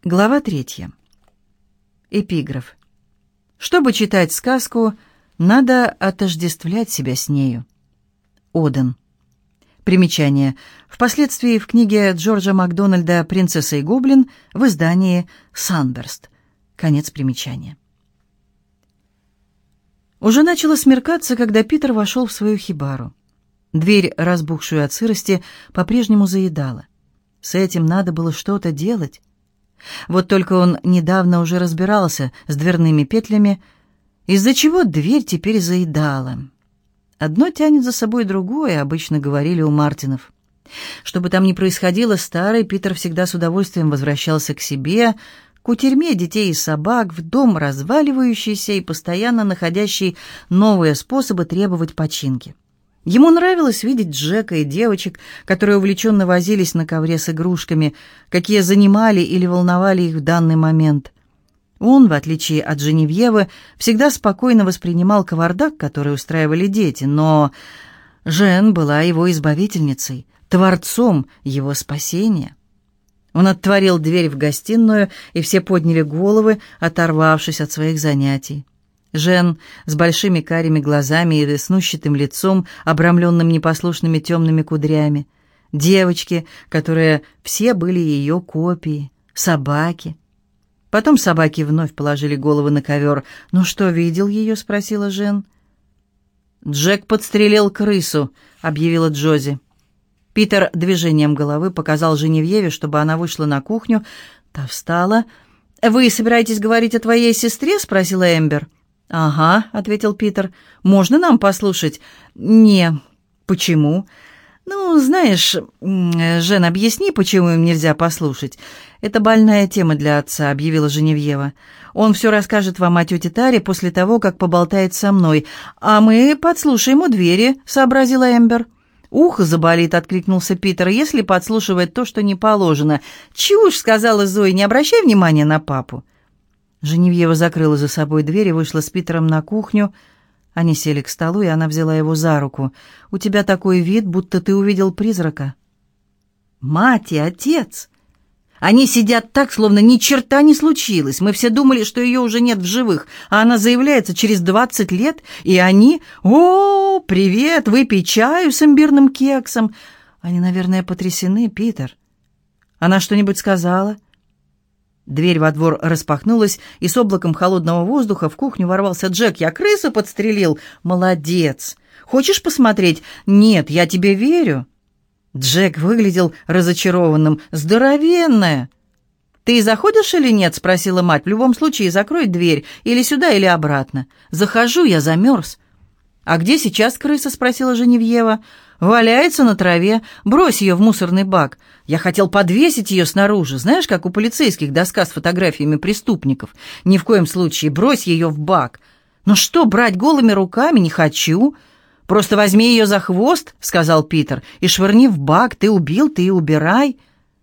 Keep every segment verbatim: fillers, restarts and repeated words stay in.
Глава третья. Эпиграф. Чтобы читать сказку, надо отождествлять себя с нею. Оден. Примечание. Впоследствии в книге Джорджа Макдональда «Принцесса и гоблин» в издании «Санберст». Конец примечания. Уже начало смеркаться, когда Питер вошел в свою хибару. Дверь, разбухшую от сырости, по-прежнему заедала. С этим надо было что-то делать. Вот только он недавно уже разбирался с дверными петлями, из-за чего дверь теперь заедала. Одно тянет за собой другое, обычно говорили у Мартинов. Что бы там ни происходило, старый Питер всегда с удовольствием возвращался к себе, к утерьме детей и собак, в дом разваливающийся и постоянно находящий новые способы требовать починки. Ему нравилось видеть Джека и девочек, которые увлеченно возились на ковре с игрушками, какие занимали или волновали их в данный момент. Он, в отличие от Женевьевы, всегда спокойно воспринимал кавардак, который устраивали дети, но Жен была его избавительницей, творцом его спасения. Он отворил дверь в гостиную, и все подняли головы, оторвавшись от своих занятий. Жен с большими карими глазами и веснущатым лицом, обрамленным непослушными темными кудрями. Девочки, которые все были ее копии. Собаки. Потом собаки вновь положили головы на ковер. «Ну что, видел ее?» — спросила Жен. «Джек подстрелил крысу», — объявила Джози. Питер движением головы показал Женевьеве, чтобы она вышла на кухню. Та встала. «Вы собираетесь говорить о твоей сестре?» — спросила Эмбер. «Ага», — ответил Питер. «Можно нам послушать?» «Не». «Почему?» «Ну, знаешь, Жен, объясни, почему им нельзя послушать. Это больная тема для отца», — объявила Женевьева. «Он все расскажет вам о тете Таре после того, как поболтает со мной. А мы подслушаем у двери», — сообразила Эмбер. «Ухо заболит», — откликнулся Питер, — «если подслушивать то, что не положено». «Чушь», — сказала Зоя, — «не обращай внимания на папу». Женевьева закрыла за собой дверь и вышла с Питером на кухню. Они сели к столу, и она взяла его за руку. «У тебя такой вид, будто ты увидел призрака». «Мать и отец! Они сидят так, словно ни черта не случилось. Мы все думали, что ее уже нет в живых, а она заявляется через двадцать лет, и они... О, привет, выпей чаю с имбирным кексом». Они, наверное, потрясены, Питер. Она что-нибудь сказала? Дверь во двор распахнулась, и с облаком холодного воздуха в кухню ворвался Джек. «Я крысу подстрелил!» «Молодец! Хочешь посмотреть?» «Нет, я тебе верю!» Джек выглядел разочарованным. «Здоровенная!» «Ты заходишь или нет?» — спросила мать. «В любом случае, закрой дверь. Или сюда, или обратно». «Захожу, я замерз». «А где сейчас крыса?» — спросила Женевьева. «Валяется на траве. Брось ее в мусорный бак. Я хотел подвесить ее снаружи. Знаешь, как у полицейских доска с фотографиями преступников. Ни в коем случае. Брось ее в бак». «Ну что, брать голыми руками? Не хочу». «Просто возьми ее за хвост», — сказал Питер, — «и швырни в бак. Ты убил, ты и убирай».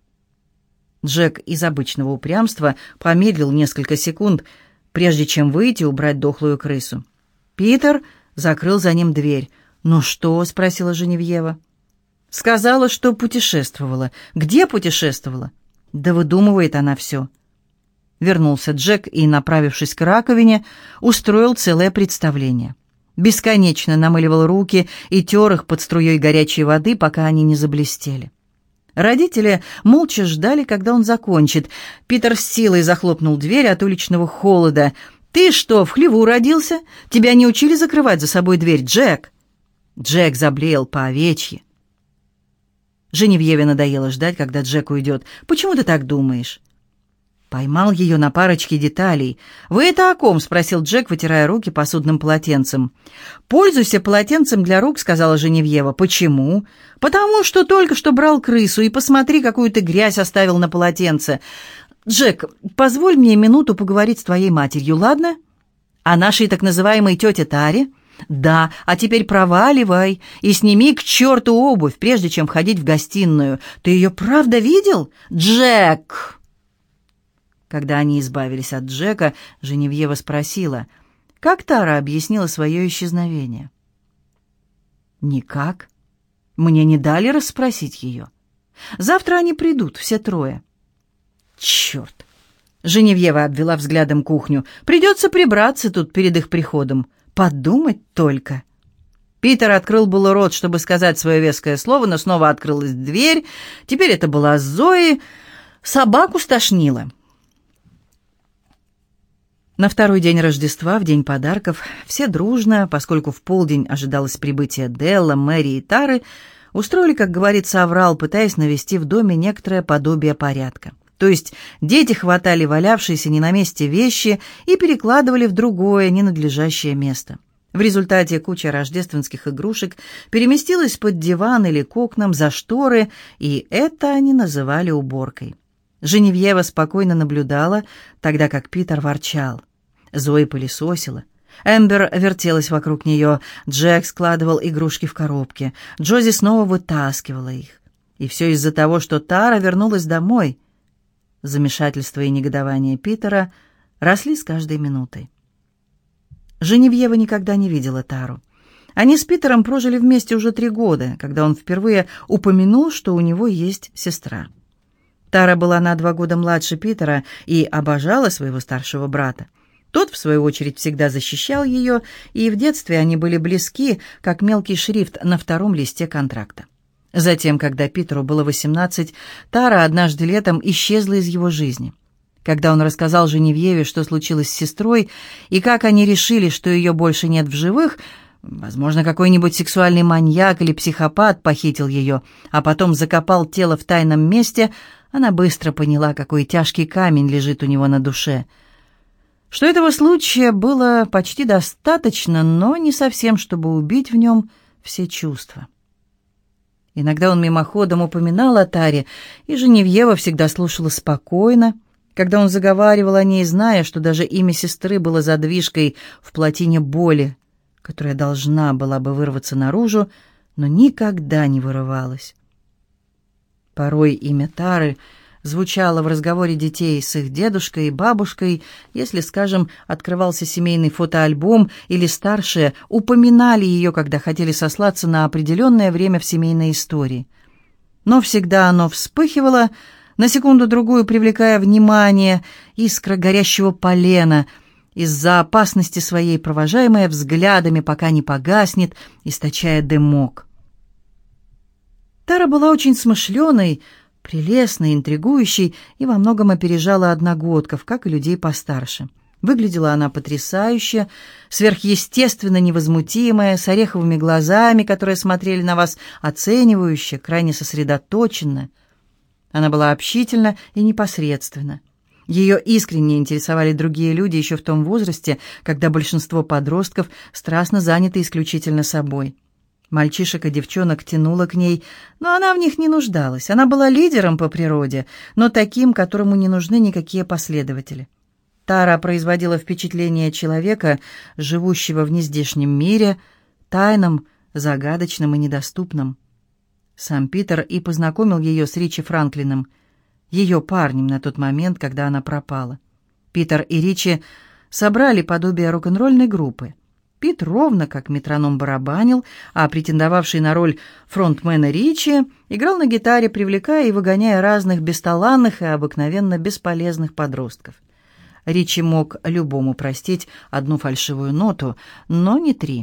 Джек из обычного упрямства помедлил несколько секунд, прежде чем выйти и убрать дохлую крысу. Питер закрыл за ним дверь. «Ну что?» — спросила Женевьева. «Сказала, что путешествовала». «Где путешествовала?» «Да выдумывает она все». Вернулся Джек и, направившись к раковине, устроил целое представление. Бесконечно намыливал руки и тер их под струей горячей воды, пока они не заблестели. Родители молча ждали, когда он закончит. Питер с силой захлопнул дверь от уличного холода. «Ты что, в хлеву родился? Тебя не учили закрывать за собой дверь, Джек?» Джек заблеял по-овечьи. Женевьеве надоело ждать, когда Джек уйдет. «Почему ты так думаешь?» Поймал ее на парочке деталей. «Вы это о ком?» — спросил Джек, вытирая руки посудным полотенцем. «Пользуйся полотенцем для рук», — сказала Женевьева. «Почему?» «Потому что только что брал крысу, и посмотри, какую ты грязь оставил на полотенце. Джек, позволь мне минуту поговорить с твоей матерью, ладно? О нашей так называемой тете Таре?» «Да, а теперь проваливай и сними к черту обувь, прежде чем входить в гостиную. Ты ее правда видел? Джек!» Когда они избавились от Джека, Женевьева спросила, как Тара объяснила свое исчезновение. «Никак. Мне не дали расспросить ее. Завтра они придут, все трое». «Черт! Женевьева обвела взглядом кухню. «Придется прибраться тут перед их приходом. Подумать только». Питер открыл было рот, чтобы сказать свое веское слово, но снова открылась дверь. Теперь это была Зои. Собаку стошнило. На второй день Рождества, в день подарков, все дружно, поскольку в полдень ожидалось прибытие Делла, Мэри и Тары, устроили, как говорится, аврал, пытаясь навести в доме некоторое подобие порядка. То есть дети хватали валявшиеся не на месте вещи и перекладывали в другое, ненадлежащее место. В результате куча рождественских игрушек переместилась под диван или к окнам за шторы, и это они называли уборкой. Женевьева спокойно наблюдала, тогда как Питер ворчал. Зои пылесосила. Эмбер вертелась вокруг нее. Джек складывал игрушки в коробки. Джози снова вытаскивала их. И все из-за того, что Тара вернулась домой. Замешательство и негодование Питера росли с каждой минутой. Женевьева никогда не видела Тару. Они с Питером прожили вместе уже три года, когда он впервые упомянул, что у него есть сестра. Тара была на два года младше Питера и обожала своего старшего брата. Тот, в свою очередь, всегда защищал ее, и в детстве они были близки, как мелкий шрифт на втором листе контракта. Затем, когда Питеру было восемнадцать, Тара однажды летом исчезла из его жизни. Когда он рассказал Женевьеве, что случилось с сестрой, и как они решили, что ее больше нет в живых, возможно, какой-нибудь сексуальный маньяк или психопат похитил ее, а потом закопал тело в тайном месте, она быстро поняла, какой тяжкий камень лежит у него на душе. Что этого случая было почти достаточно, но не совсем, чтобы убить в нем все чувства. Иногда он мимоходом упоминал о Таре, и Женевьева всегда слушала спокойно, когда он заговаривал о ней, зная, что даже имя сестры было задвижкой в плотине боли, которая должна была бы вырваться наружу, но никогда не вырывалась. Порой имя Тары звучало в разговоре детей с их дедушкой и бабушкой, если, скажем, открывался семейный фотоальбом, или старшие упоминали ее, когда хотели сослаться на определенное время в семейной истории. Но всегда оно вспыхивало, на секунду-другую привлекая внимание, искра горящего полена, из-за опасности своей провожаемая взглядами, пока не погаснет, источая дымок. Тара была очень смышленой, прелестной, интригующей и во многом опережала одногодков, как и людей постарше. Выглядела она потрясающе, сверхъестественно невозмутимая, с ореховыми глазами, которые смотрели на вас оценивающе, крайне сосредоточенно. Она была общительна и непосредственна. Ее искренне интересовали другие люди еще в том возрасте, когда большинство подростков страстно заняты исключительно собой. Мальчишек и девчонок тянуло к ней, но она в них не нуждалась. Она была лидером по природе, но таким, которому не нужны никакие последователи. Тара производила впечатление человека, живущего в нездешнем мире, тайном, загадочном и недоступном. Сам Питер и познакомил ее с Ричи Франклином, ее парнем на тот момент, когда она пропала. Питер и Ричи собрали подобие рок-н-ролльной группы. Пит ровно как метроном барабанил, а претендовавший на роль фронтмена Ричи играл на гитаре, привлекая и выгоняя разных бесталанных и обыкновенно бесполезных подростков. Ричи мог любому простить одну фальшивую ноту, но не три.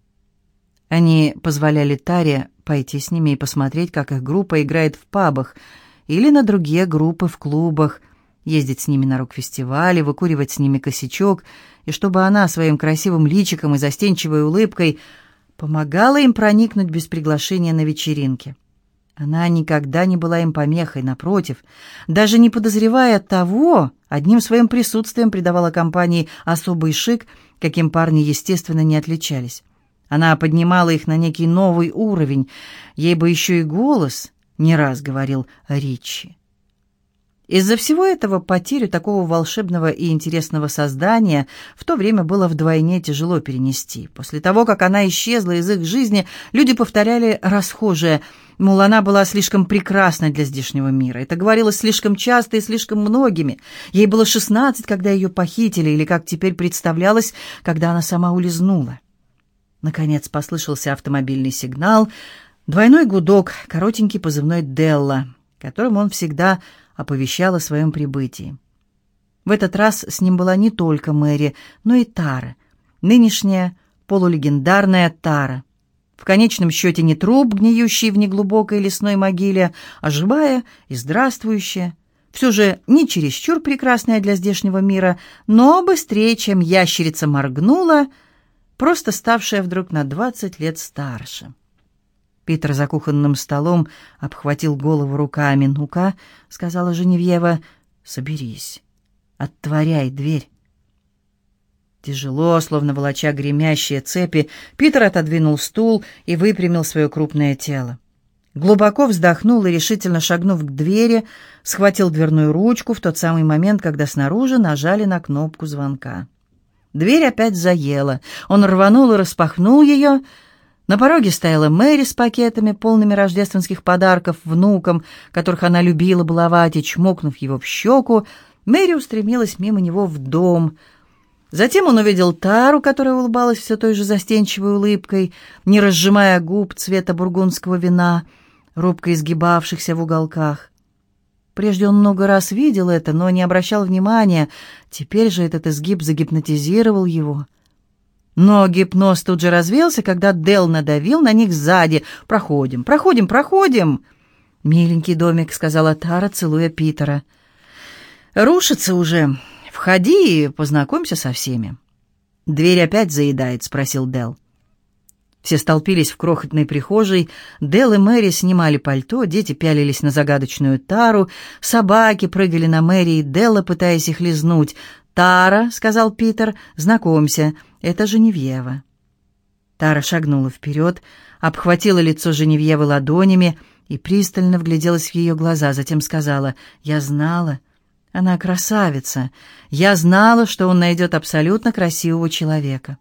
Они позволяли Таре пойти с ними и посмотреть, как их группа играет в пабах, или на другие группы в клубах, ездить с ними на рок-фестивали, выкуривать с ними косячок, и чтобы она своим красивым личиком и застенчивой улыбкой помогала им проникнуть без приглашения на вечеринки. Она никогда не была им помехой, напротив, даже не подозревая того, одним своим присутствием придавала компании особый шик, каким парни, естественно, не отличались. Она поднимала их на некий новый уровень, ей бы еще и голос, не раз говорил Ричи. Из-за всего этого потерю такого волшебного и интересного создания в то время было вдвойне тяжело перенести. После того, как она исчезла из их жизни, люди повторяли расхожее, мол, она была слишком прекрасна для здешнего мира. Это говорилось слишком часто и слишком многими. Ей было шестнадцать, когда ее похитили, или, как теперь представлялось, когда она сама улизнула. Наконец послышался автомобильный сигнал, двойной гудок, коротенький позывной «Делла», которым он всегда оповещал о своем прибытии. В этот раз с ним была не только Мэри, но и Тара, нынешняя полулегендарная Тара. В конечном счете не труп, гниющий в неглубокой лесной могиле, а живая и здравствующая. Все же не чересчур прекрасная для здешнего мира, но быстрее, чем ящерица моргнула, просто ставшая вдруг на двадцать лет старше. Питер за кухонным столом обхватил голову руками. «Ну-ка», — сказала Женевьева, — «соберись, отворяй дверь». Тяжело, словно волоча гремящие цепи, Питер отодвинул стул и выпрямил свое крупное тело. Глубоко вздохнул и, решительно шагнув к двери, схватил дверную ручку в тот самый момент, когда снаружи нажали на кнопку звонка. Дверь опять заела. Он рванул и распахнул ее. На пороге стояла Мэри с пакетами, полными рождественских подарков внукам, которых она любила баловать, и, чмокнув его в щеку, Мэри устремилась мимо него в дом. Затем он увидел Тару, которая улыбалась все той же застенчивой улыбкой, не разжимая губ цвета бургундского вина, робко изгибавшихся в уголках. Прежде он много раз видел это, но не обращал внимания. Теперь же этот изгиб загипнотизировал его. Но гипноз тут же развеялся, когда Делл надавил на них сзади. «Проходим, проходим, проходим!» «Миленький домик», — сказала Тара, целуя Питера. «Рушится уже. Входи и познакомься со всеми». «Дверь опять заедает?» — спросил Делл. Все столпились в крохотной прихожей. Делл и Мэри снимали пальто, дети пялились на загадочную Тару, собаки прыгали на Мэри и Делла, пытаясь их лизнуть. «Тара», — сказал Питер, — «знакомься, это Женевьева». Тара шагнула вперед, обхватила лицо Женевьевы ладонями и пристально вгляделась в ее глаза, затем сказала: «Я знала, она красавица, я знала, что он найдет абсолютно красивого человека».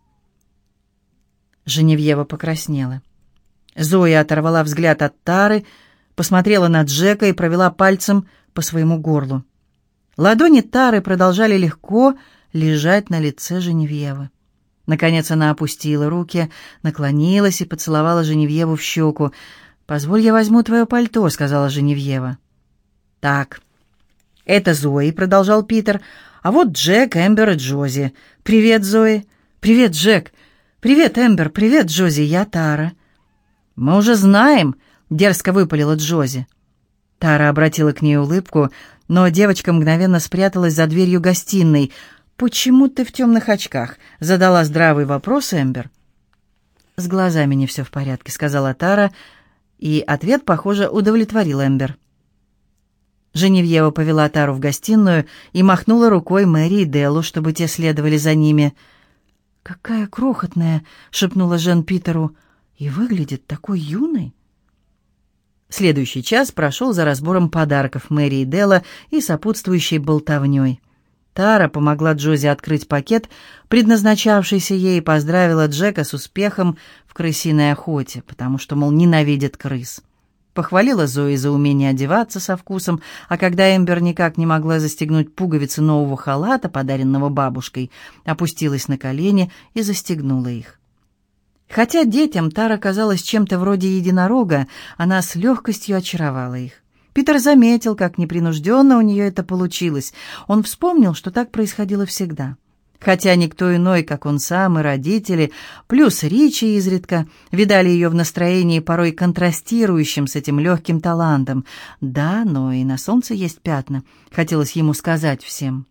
Женевьева покраснела. Зоя оторвала взгляд от Тары, посмотрела на Джека и провела пальцем по своему горлу. Ладони Тары продолжали легко лежать на лице Женевьевы. Наконец она опустила руки, наклонилась и поцеловала Женевьеву в щеку. «Позволь, я возьму твое пальто», — сказала Женевьева. «Так, это Зои», — продолжал Питер, — «а вот Джек, Эмбер и Джози. Привет, Зои». «Привет, Джек». «Привет, Эмбер, привет, Джози, я Тара». «Мы уже знаем», — дерзко выпалила Джози. Тара обратила к ней улыбку, но девочка мгновенно спряталась за дверью гостиной. «Почему ты в темных очках?» — задала здравый вопрос Эмбер. «С глазами не все в порядке», — сказала Тара, и ответ, похоже, удовлетворил Эмбер. Женевьева повела Тару в гостиную и махнула рукой Мэри и Деллу, чтобы те следовали за ними. «Какая крохотная!» — шепнула Жен Питеру. «И выглядит такой юной!» Следующий час прошел за разбором подарков Мэри и Делла и сопутствующей болтовней. Тара помогла Джози открыть пакет, предназначавшийся ей, и поздравила Джека с успехом в крысиной охоте, потому что, мол, ненавидит крыс. Похвалила Зои за умение одеваться со вкусом, а когда Эмбер никак не могла застегнуть пуговицы нового халата, подаренного бабушкой, опустилась на колени и застегнула их. Хотя детям Тара казалась чем-то вроде единорога, она с легкостью очаровала их. Питер заметил, как непринужденно у нее это получилось. Он вспомнил, что так происходило всегда. Хотя никто иной, как он сам и родители, плюс Ричи изредка, видали ее в настроении, порой контрастирующем с этим легким талантом. Да, но и на солнце есть пятна, хотелось ему сказать всем.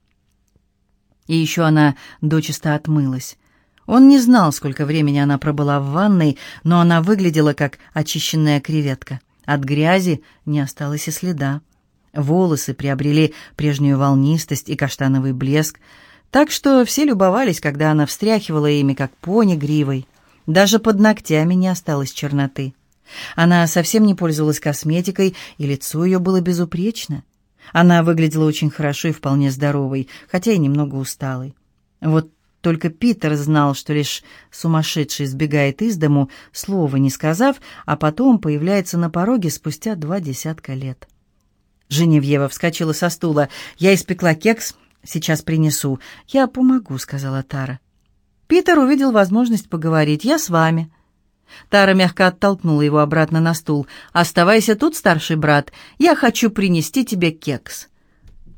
И еще она дочисто отмылась. Он не знал, сколько времени она пробыла в ванной, но она выглядела, как очищенная креветка. От грязи не осталось и следа. Волосы приобрели прежнюю волнистость и каштановый блеск, так что все любовались, когда она встряхивала ими, как пони гривой. Даже под ногтями не осталось черноты. Она совсем не пользовалась косметикой, и лицо ее было безупречно. Она выглядела очень хорошо и вполне здоровой, хотя и немного усталой. Вот только Питер знал, что лишь сумасшедший сбегает из дому, слова не сказав, а потом появляется на пороге спустя два десятка лет. Женевьева вскочила со стула. «Я испекла кекс. Сейчас принесу». «Я помогу», — сказала Тара. Питер увидел возможность поговорить. «Я с вами». Тара мягко оттолкнула его обратно на стул. «Оставайся тут, старший брат. Я хочу принести тебе кекс».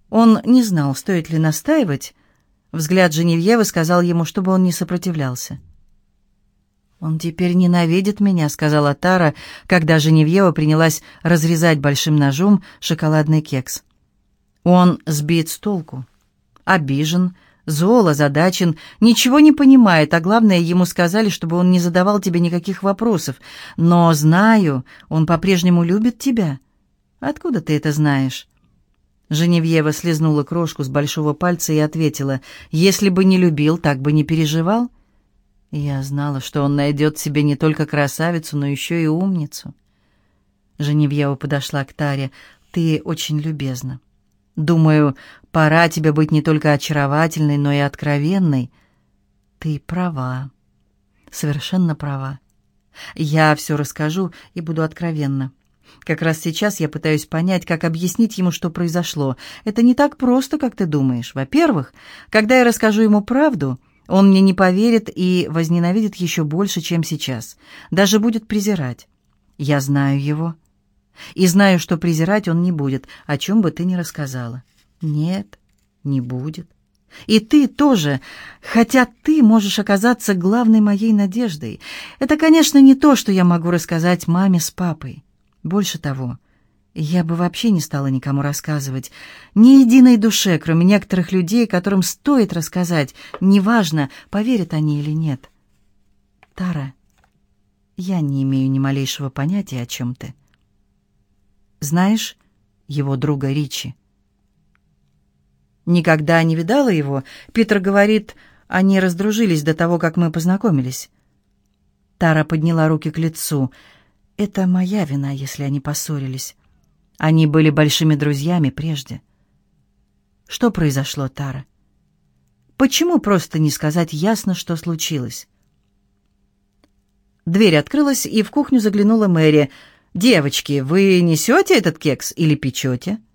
Он не знал, стоит ли настаивать. Взгляд Женевьевы сказал ему, чтобы он не сопротивлялся. «Он теперь ненавидит меня», — сказала Тара, когда Женевьева принялась разрезать большим ножом шоколадный кекс. «Он сбит с толку, обижен, зол, озадачен, ничего не понимает, а главное, ему сказали, чтобы он не задавал тебе никаких вопросов. Но знаю, он по-прежнему любит тебя. Откуда ты это знаешь?» Женевьева слезнула крошку с большого пальца и ответила: «Если бы не любил, так бы не переживал. Я знала, что он найдет себе не только красавицу, но еще и умницу». Женевьева подошла к Таре. «Ты очень любезна. Думаю, пора тебе быть не только очаровательной, но и откровенной. Ты права, совершенно права. Я все расскажу и буду откровенна. Как раз сейчас я пытаюсь понять, как объяснить ему, что произошло. Это не так просто, как ты думаешь. Во-первых, когда я расскажу ему правду, он мне не поверит и возненавидит еще больше, чем сейчас. Даже будет презирать. Я знаю его. И знаю, что презирать он не будет, о чем бы ты ни рассказала. Нет, не будет. И ты тоже, хотя ты можешь оказаться главной моей надеждой. Это, конечно, не то, что я могу рассказать маме с папой. Больше того, я бы вообще не стала никому рассказывать. Ни единой душе, кроме некоторых людей, которым стоит рассказать, неважно, поверят они или нет. Тара, я не имею ни малейшего понятия, о чем ты. Знаешь его друга Ричи? Никогда не видала его. Питер говорит, они раздружились до того, как мы познакомились. Тара подняла руки к лицу. Это моя вина, если они поссорились. Они были большими друзьями прежде. Что произошло, Тара? Почему просто не сказать ясно, что случилось? Дверь открылась, и в кухню заглянула Мэри. «Девочки, вы несете этот кекс или печете?»